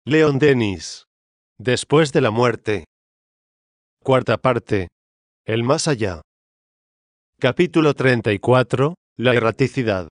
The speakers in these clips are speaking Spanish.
Leon Denis. Después de la muerte. Cuarta parte. El más allá. Capítulo 34. La erraticidad.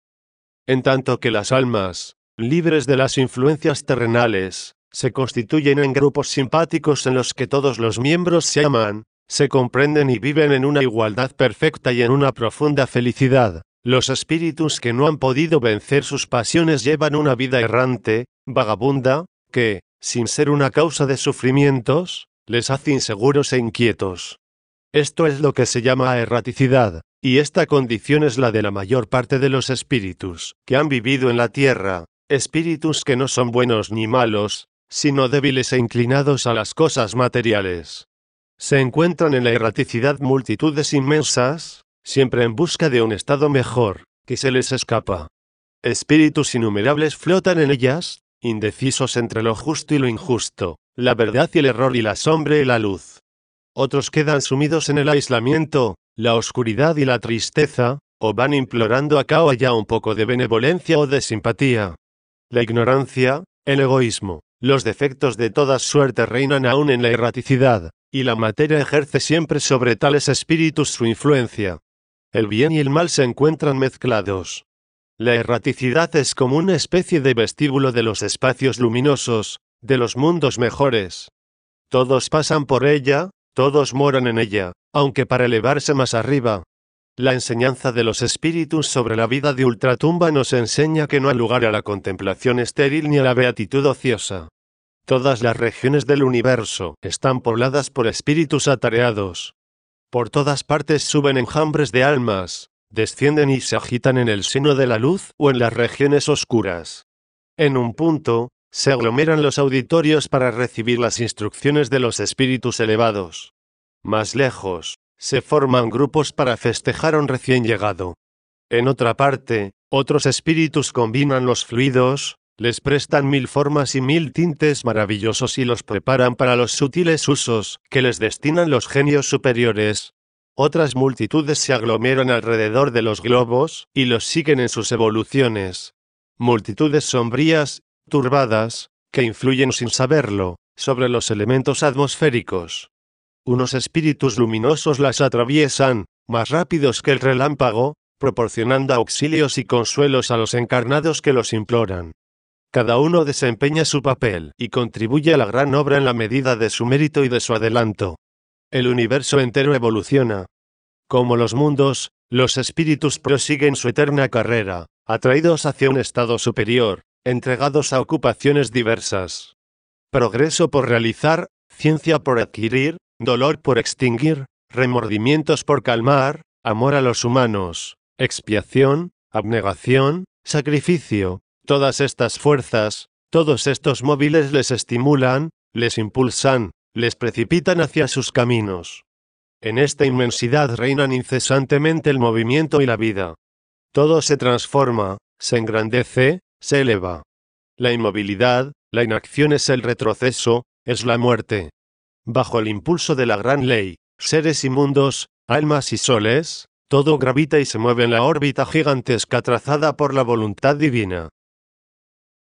En tanto que las almas, libres de las influencias terrenales, se constituyen en grupos simpáticos en los que todos los miembros se aman, se comprenden y viven en una igualdad perfecta y en una profunda felicidad, los espíritus que no han podido vencer sus pasiones llevan una vida errante, vagabunda, que, sin ser una causa de sufrimientos, les hace inseguros e inquietos. Esto es lo que se llama erraticidad, y esta condición es la de la mayor parte de los espíritus que han vivido en la tierra, espíritus que no son buenos ni malos, sino débiles e inclinados a las cosas materiales. Se encuentran en la erraticidad multitudes inmensas, siempre en busca de un estado mejor, que se les escapa. Espíritus innumerables flotan en ellas, indecisos entre lo justo y lo injusto, la verdad y el error y la sombra y la luz. Otros quedan sumidos en el aislamiento, la oscuridad y la tristeza, o van implorando acá o allá un poco de benevolencia o de simpatía. La ignorancia, el egoísmo, los defectos de toda suerte reinan aún en la erraticidad, y la materia ejerce siempre sobre tales espíritus su influencia. El bien y el mal se encuentran mezclados. La erraticidad es como una especie de vestíbulo de los espacios luminosos, de los mundos mejores. Todos pasan por ella, todos moran en ella, aunque para elevarse más arriba. La enseñanza de los espíritus sobre la vida de ultratumba nos enseña que no hay lugar a la contemplación estéril ni a la beatitud ociosa. Todas las regiones del universo están pobladas por espíritus atareados. Por todas partes suben enjambres de almas, descienden y se agitan en el seno de la luz o en las regiones oscuras. En un punto, se aglomeran los auditorios para recibir las instrucciones de los espíritus elevados. Más lejos, se forman grupos para festejar a un recién llegado. En otra parte, otros espíritus combinan los fluidos, les prestan 1000 formas y 1000 tintes maravillosos y los preparan para los sutiles usos que les destinan los genios superiores. Otras multitudes se aglomeran alrededor de los globos y los siguen en sus evoluciones. Multitudes sombrías, turbadas, que influyen sin saberlo, sobre los elementos atmosféricos. Unos espíritus luminosos las atraviesan, más rápidos que el relámpago, proporcionando auxilios y consuelos a los encarnados que los imploran. Cada uno desempeña su papel y contribuye a la gran obra en la medida de su mérito y de su adelanto. El universo entero evoluciona. Como los mundos, los espíritus prosiguen su eterna carrera, atraídos hacia un estado superior, entregados a ocupaciones diversas. Progreso por realizar, ciencia por adquirir, dolor por extinguir, remordimientos por calmar, amor a los humanos, expiación, abnegación, sacrificio. Todas estas fuerzas, todos estos móviles les estimulan, les impulsan, les precipitan hacia sus caminos. En esta inmensidad reinan incesantemente el movimiento y la vida. Todo se transforma, se engrandece, se eleva. La inmovilidad, la inacción es el retroceso, es la muerte. Bajo el impulso de la gran ley, seres y mundos, almas y soles, todo gravita y se mueve en la órbita gigantesca trazada por la voluntad divina.